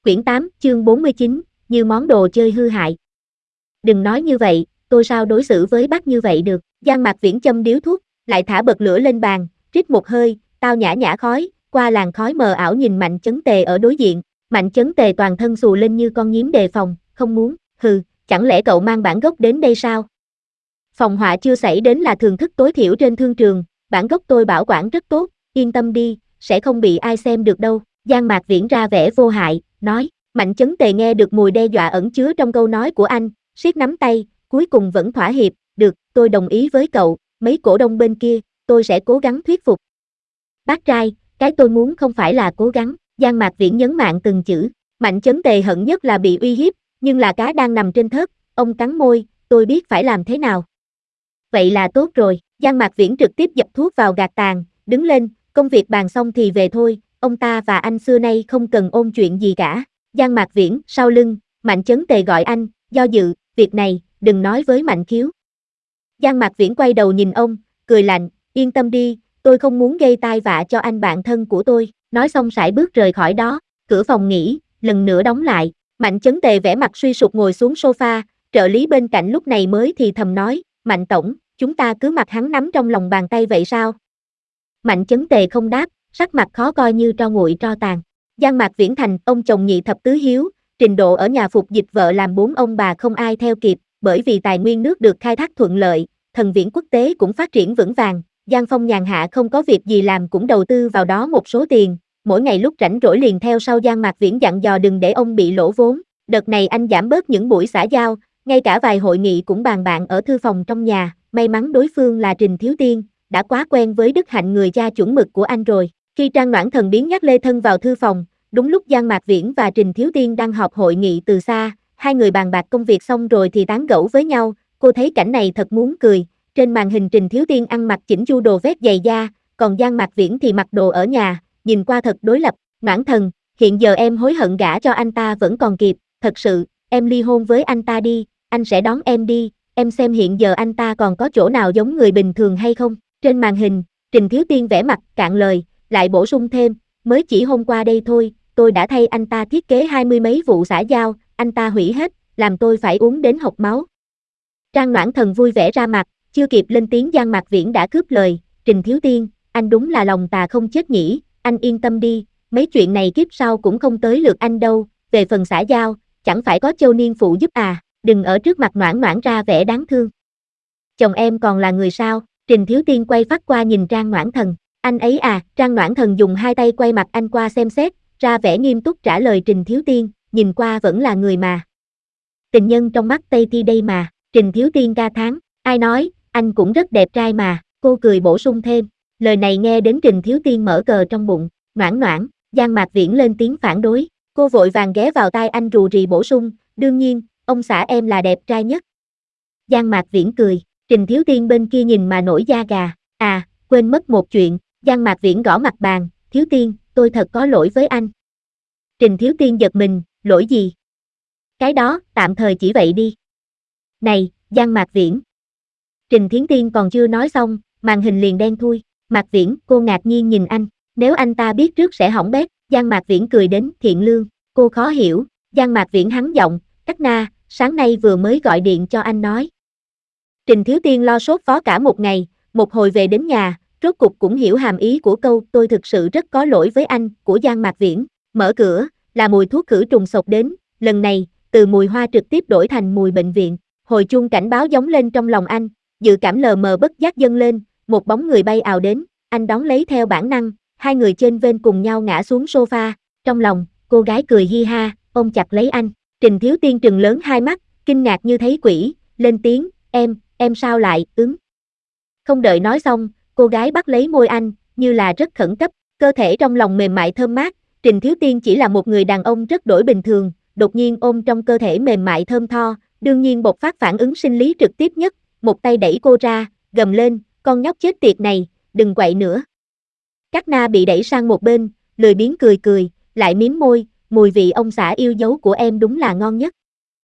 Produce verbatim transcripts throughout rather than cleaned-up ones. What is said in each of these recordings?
Quyển tám, chương bốn mươi chín, như món đồ chơi hư hại. Đừng nói như vậy, tôi sao đối xử với bác như vậy được. Giang Mạc Viễn châm điếu thuốc, lại thả bật lửa lên bàn, rít một hơi, tao nhã nhã khói, qua làn khói mờ ảo nhìn Mạnh Chấn Tề ở đối diện. Mạnh Chấn Tề toàn thân xù lên như con nhím đề phòng, không muốn, hừ, chẳng lẽ cậu mang bản gốc đến đây sao? Phòng họa chưa xảy đến là thường thức tối thiểu trên thương trường, bản gốc tôi bảo quản rất tốt, yên tâm đi, sẽ không bị ai xem được đâu. Giang Mạc Viễn ra vẻ vô hại, nói. Mạnh Chấn Tề nghe được mùi đe dọa ẩn chứa trong câu nói của anh, siết nắm tay, cuối cùng vẫn thỏa hiệp, được, tôi đồng ý với cậu, mấy cổ đông bên kia, tôi sẽ cố gắng thuyết phục. Bác trai, cái tôi muốn không phải là cố gắng, Giang Mạc Viễn nhấn mạnh từng chữ. Mạnh Chấn Tề hận nhất là bị uy hiếp, nhưng là cá đang nằm trên thớt, ông cắn môi, tôi biết phải làm thế nào. Vậy là tốt rồi, Giang Mạc Viễn trực tiếp dập thuốc vào gạt tàn, đứng lên, công việc bàn xong thì về thôi, ông ta và anh xưa nay không cần ôn chuyện gì cả. Giang Mạc Viễn, sau lưng, Mạnh Chấn Tề gọi anh, do dự, việc này, đừng nói với Mạnh Khiếu. Giang Mạc Viễn quay đầu nhìn ông, cười lạnh, yên tâm đi, tôi không muốn gây tai vạ cho anh bạn thân của tôi, nói xong sải bước rời khỏi đó, cửa phòng nghỉ, lần nữa đóng lại, Mạnh Chấn Tề vẻ mặt suy sụp ngồi xuống sofa, trợ lý bên cạnh lúc này mới thì thầm nói, Mạnh Tổng, chúng ta cứ mặc hắn nắm trong lòng bàn tay vậy sao? Mạnh Chấn Tề không đáp, sắc mặt khó coi như tro nguội tro tàn. Giang Mạc Viễn thành ông chồng nhị thập tứ hiếu, trình độ ở nhà phục dịch vợ làm bốn ông bà không ai theo kịp, bởi vì tài nguyên nước được khai thác thuận lợi, Thần Viễn Quốc tế cũng phát triển vững vàng, Giang Phong nhàn hạ không có việc gì làm cũng đầu tư vào đó một số tiền, mỗi ngày lúc rảnh rỗi liền theo sau Giang Mạc Viễn dặn dò đừng để ông bị lỗ vốn, đợt này anh giảm bớt những buổi xã giao, ngay cả vài hội nghị cũng bàn bạn ở thư phòng trong nhà, may mắn đối phương là Trình Thiếu Tiên, đã quá quen với đức hạnh người cha chuẩn mực của anh rồi. Khi Trang Noãn Thần biến nhắc Lê Thân vào thư phòng, đúng lúc Giang Mạc Viễn và Trình Thiếu Tiên đang họp hội nghị từ xa, hai người bàn bạc công việc xong rồi thì tán gẫu với nhau, cô thấy cảnh này thật muốn cười, trên màn hình Trình Thiếu Tiên ăn mặc chỉnh chu đồ vest dày da, còn Giang Mạc Viễn thì mặc đồ ở nhà, nhìn qua thật đối lập. Noãn Thần, hiện giờ em hối hận gả cho anh ta vẫn còn kịp, thật sự, em ly hôn với anh ta đi, anh sẽ đón em đi, em xem hiện giờ anh ta còn có chỗ nào giống người bình thường hay không. Trên màn hình, Trình Thiếu Tiên vẻ mặt cạn lời, lại bổ sung thêm, mới chỉ hôm qua đây thôi, tôi đã thay anh ta thiết kế hai mươi mấy vụ xã giao, anh ta hủy hết, làm tôi phải uống đến hộc máu. Trang Noãn Thần vui vẻ ra mặt, chưa kịp lên tiếng Giang Mạc Viễn đã cướp lời, Trình Thiếu Tiên, anh đúng là lòng tà không chết nhỉ, anh yên tâm đi, mấy chuyện này kiếp sau cũng không tới lượt anh đâu, về phần xã giao, chẳng phải có Châu Niên phụ giúp à, đừng ở trước mặt Noãn Noãn ra vẻ đáng thương. Chồng em còn là người sao? Trình Thiếu Tiên quay phát qua nhìn Trang Noãn Thần, anh ấy à, Trang Noãn Thần dùng hai tay quay mặt anh qua xem xét, ra vẻ nghiêm túc trả lời Trình Thiếu Tiên, nhìn qua vẫn là người mà. Tình nhân trong mắt Tây Thi đây mà, Trình Thiếu Tiên ca thán, ai nói, anh cũng rất đẹp trai mà, cô cười bổ sung thêm, lời này nghe đến Trình Thiếu Tiên mở cờ trong bụng, Noãn Noãn, Giang Mạc Viễn lên tiếng phản đối, cô vội vàng ghé vào tai anh rù rì bổ sung, đương nhiên, ông xã em là đẹp trai nhất. Giang Mạc Viễn cười, Trình Thiếu Tiên bên kia nhìn mà nổi da gà, à, quên mất một chuyện, Giang Mạc Viễn gõ mặt bàn, Thiếu Tiên, tôi thật có lỗi với anh. Trình Thiếu Tiên giật mình, lỗi gì? Cái đó, tạm thời chỉ vậy đi. Này, Giang Mạc Viễn. Trình Thiến Tiên còn chưa nói xong, màn hình liền đen thui, Mạc Viễn, cô ngạc nhiên nhìn anh, nếu anh ta biết trước sẽ hỏng bét, Giang Mạc Viễn cười đến, thiện lương, cô khó hiểu, Giang Mạc Viễn hắn giọng, Cát Na, sáng nay vừa mới gọi điện cho anh nói. Trình Thiếu Tiên lo sốt phó cả một ngày, một hồi về đến nhà, rốt cục cũng hiểu hàm ý của câu tôi thực sự rất có lỗi với anh, của Giang Mạc Viễn, mở cửa, là mùi thuốc khử trùng xộc đến, lần này, từ mùi hoa trực tiếp đổi thành mùi bệnh viện, hồi chuông cảnh báo gióng lên trong lòng anh, dự cảm lờ mờ bất giác dâng lên, một bóng người bay ào đến, anh đón lấy theo bản năng, hai người trên vên cùng nhau ngã xuống sofa, trong lòng, cô gái cười hi ha, ôm chặt lấy anh, Trình Thiếu Tiên trừng lớn hai mắt, kinh ngạc như thấy quỷ, lên tiếng, em, em sao lại, ứng. Không đợi nói xong, cô gái bắt lấy môi anh, như là rất khẩn cấp, cơ thể trong lòng mềm mại thơm mát, Trình Thiếu Tiên chỉ là một người đàn ông rất đổi bình thường, đột nhiên ôm trong cơ thể mềm mại thơm tho, đương nhiên bộc phát phản ứng sinh lý trực tiếp nhất, một tay đẩy cô ra, gầm lên, con nhóc chết tiệt này, đừng quậy nữa. Cát Na bị đẩy sang một bên, lười biếng cười cười, lại mím môi, mùi vị ông xã yêu dấu của em đúng là ngon nhất.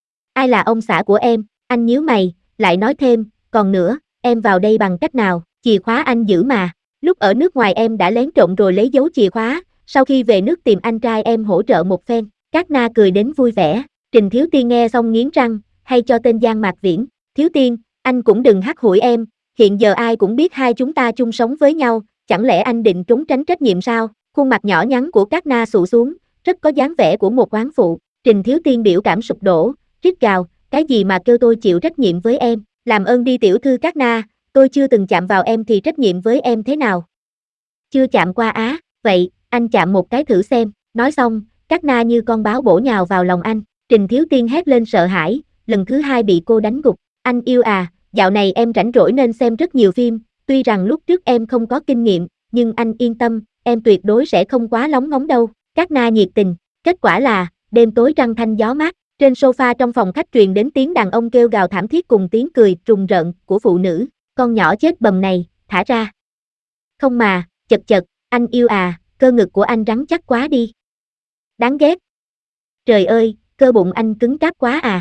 Ai là ông xã của em, anh nhíu mày, lại nói thêm, còn nữa, em vào đây bằng cách nào, chìa khóa anh giữ mà, lúc ở nước ngoài em đã lén trộm rồi lấy dấu chìa khóa, sau khi về nước tìm anh trai em hỗ trợ một phen, Cát Na cười đến vui vẻ, Trình Thiếu Tiên nghe xong nghiến răng, hay cho tên Giang Mạc Viễn, Thiếu Tiên, anh cũng đừng hắt hủi em, hiện giờ ai cũng biết hai chúng ta chung sống với nhau, chẳng lẽ anh định trốn tránh trách nhiệm sao? Khuôn mặt nhỏ nhắn của Cát Na xụ xuống, rất có dáng vẻ của một oán phụ. Trình Thiếu Tiên biểu cảm sụp đổ, rít gào, cái gì mà kêu tôi chịu trách nhiệm với em, làm ơn đi tiểu thư Cát Na, tôi chưa từng chạm vào em thì trách nhiệm với em thế nào? Chưa chạm qua á, vậy, anh chạm một cái thử xem, nói xong, Cát Na như con báo bổ nhào vào lòng anh, Trình Thiếu Tiên hét lên sợ hãi, lần thứ hai bị cô đánh gục, anh yêu à, dạo này em rảnh rỗi nên xem rất nhiều phim, tuy rằng lúc trước em không có kinh nghiệm, nhưng anh yên tâm, em tuyệt đối sẽ không quá lóng ngóng đâu, Cát Na nhiệt tình, kết quả là, đêm tối trăng thanh gió mát, trên sofa trong phòng khách truyền đến tiếng đàn ông kêu gào thảm thiết cùng tiếng cười trùng rợn của phụ nữ, con nhỏ chết bầm này, thả ra. Không mà, chật chật, anh yêu à, cơ ngực của anh rắn chắc quá đi. Đáng ghét. Trời ơi, cơ bụng anh cứng cáp quá à.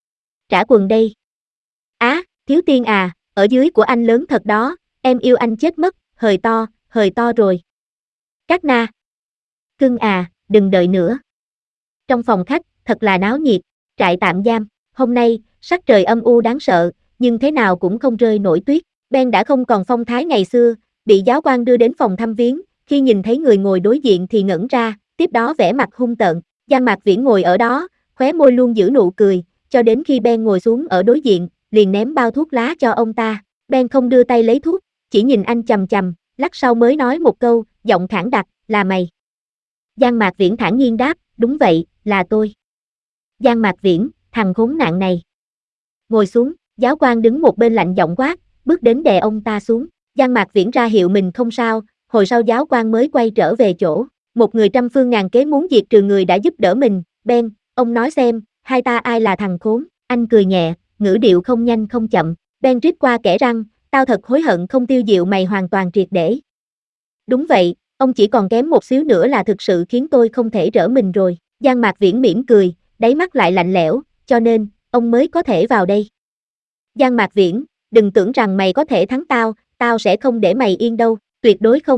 Trả quần đây. Á, Thiếu Tiên à, ở dưới của anh lớn thật đó, em yêu anh chết mất, hời to, hời to rồi. Cát Na. Cưng à, đừng đợi nữa. Trong phòng khách, thật là náo nhiệt, trại tạm giam, hôm nay, sắc trời âm u đáng sợ, nhưng thế nào cũng không rơi nổi tuyết, Ben đã không còn phong thái ngày xưa, bị giáo quan đưa đến phòng thăm viếng, khi nhìn thấy người ngồi đối diện thì ngẩn ra, tiếp đó vẻ mặt hung tợn, Giang Mạc Viễn ngồi ở đó, khóe môi luôn giữ nụ cười, cho đến khi Ben ngồi xuống ở đối diện, liền ném bao thuốc lá cho ông ta, Ben không đưa tay lấy thuốc, chỉ nhìn anh chằm chằm, lát sau mới nói một câu, giọng khản đặc, là mày. Giang Mạc Viễn thản nhiên đáp, đúng vậy, là tôi. Giang Mạc Viễn, thằng khốn nạn này. Ngồi xuống, giáo quan đứng một bên lạnh giọng quát, bước đến đè ông ta xuống. Giang Mạc Viễn ra hiệu mình không sao, hồi sau giáo quan mới quay trở về chỗ. Một người trăm phương ngàn kế muốn diệt trừ người đã giúp đỡ mình, Ben, ông nói xem, hai ta ai là thằng khốn, anh cười nhẹ, ngữ điệu không nhanh không chậm, Ben rít qua kẽ răng, tao thật hối hận không tiêu diệu mày hoàn toàn triệt để. Đúng vậy, ông chỉ còn kém một xíu nữa là thực sự khiến tôi không thể rỡ mình rồi, Giang Mạc Viễn mỉm cười, đáy mắt lại lạnh lẽo, cho nên, ông mới có thể vào đây. Giang Mạc Viễn, đừng tưởng rằng mày có thể thắng tao, tao sẽ không để mày yên đâu, tuyệt đối không.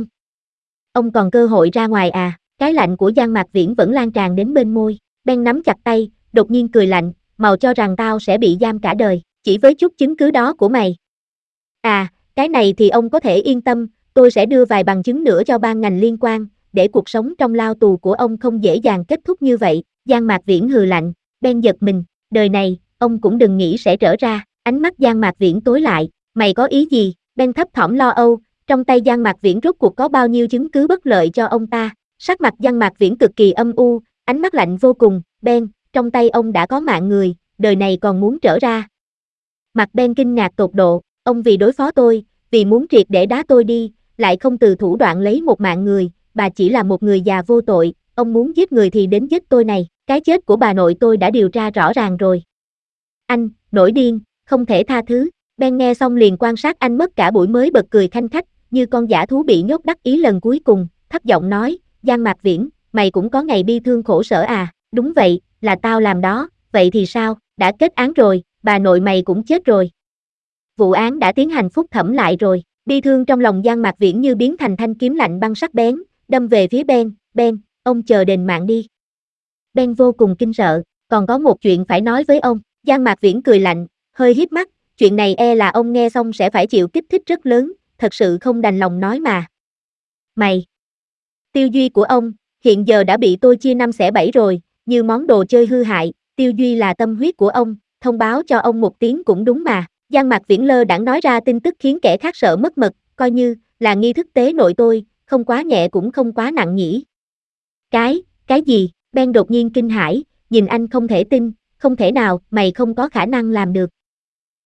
Ông còn cơ hội ra ngoài à, cái lạnh của Giang Mạc Viễn vẫn lan tràn đến bên môi, Ben nắm chặt tay, đột nhiên cười lạnh, màu cho rằng tao sẽ bị giam cả đời, chỉ với chút chứng cứ đó của mày. À, cái này thì ông có thể yên tâm, tôi sẽ đưa vài bằng chứng nữa cho ban ngành liên quan, để cuộc sống trong lao tù của ông không dễ dàng kết thúc như vậy, Giang Mạc Viễn hừ lạnh, Ben giật mình, đời này, ông cũng đừng nghĩ sẽ trở ra, ánh mắt Giang Mạc Viễn tối lại, mày có ý gì, Ben thấp thỏm lo âu, trong tay Giang Mạc Viễn rốt cuộc có bao nhiêu chứng cứ bất lợi cho ông ta, sắc mặt Giang Mạc Viễn cực kỳ âm u, ánh mắt lạnh vô cùng, Ben, trong tay ông đã có mạng người, đời này còn muốn trở ra. Mặt Ben kinh ngạc tột độ, ông vì đối phó tôi, vì muốn triệt để đá tôi đi, lại không từ thủ đoạn lấy một mạng người, bà chỉ là một người già vô tội, ông muốn giết người thì đến giết tôi này, cái chết của bà nội tôi đã điều tra rõ ràng rồi. Anh, nổi điên, không thể tha thứ, Ben nghe xong liền quan sát anh mất cả buổi mới bật cười khanh khách, như con dã thú bị nhốt đắc ý lần cuối cùng, thấp giọng nói, Giang Mạc Viễn, mày cũng có ngày bi thương khổ sở à, đúng vậy, là tao làm đó, vậy thì sao, đã kết án rồi, bà nội mày cũng chết rồi. Vụ án đã tiến hành phúc thẩm lại rồi, bi thương trong lòng Giang Mạc Viễn như biến thành thanh kiếm lạnh băng sắc bén, đâm về phía Ben, Ben, ông chờ đền mạng đi. Ben vô cùng kinh sợ, còn có một chuyện phải nói với ông, Giang Mạc Viễn cười lạnh, hơi híp mắt, chuyện này e là ông nghe xong sẽ phải chịu kích thích rất lớn, thật sự không đành lòng nói mà. Mày! Tiêu Duy của ông, hiện giờ đã bị tôi chia năm xẻ bảy rồi, như món đồ chơi hư hại, Tiêu Duy là tâm huyết của ông, thông báo cho ông một tiếng cũng đúng mà. Giang Mạc Viễn lơ đãng nói ra tin tức khiến kẻ khác sợ mất mật, coi như là nghi thức tế nội tôi, không quá nhẹ cũng không quá nặng nhỉ. Cái, cái gì? Ben đột nhiên kinh hãi, nhìn anh không thể tin, không thể nào, mày không có khả năng làm được.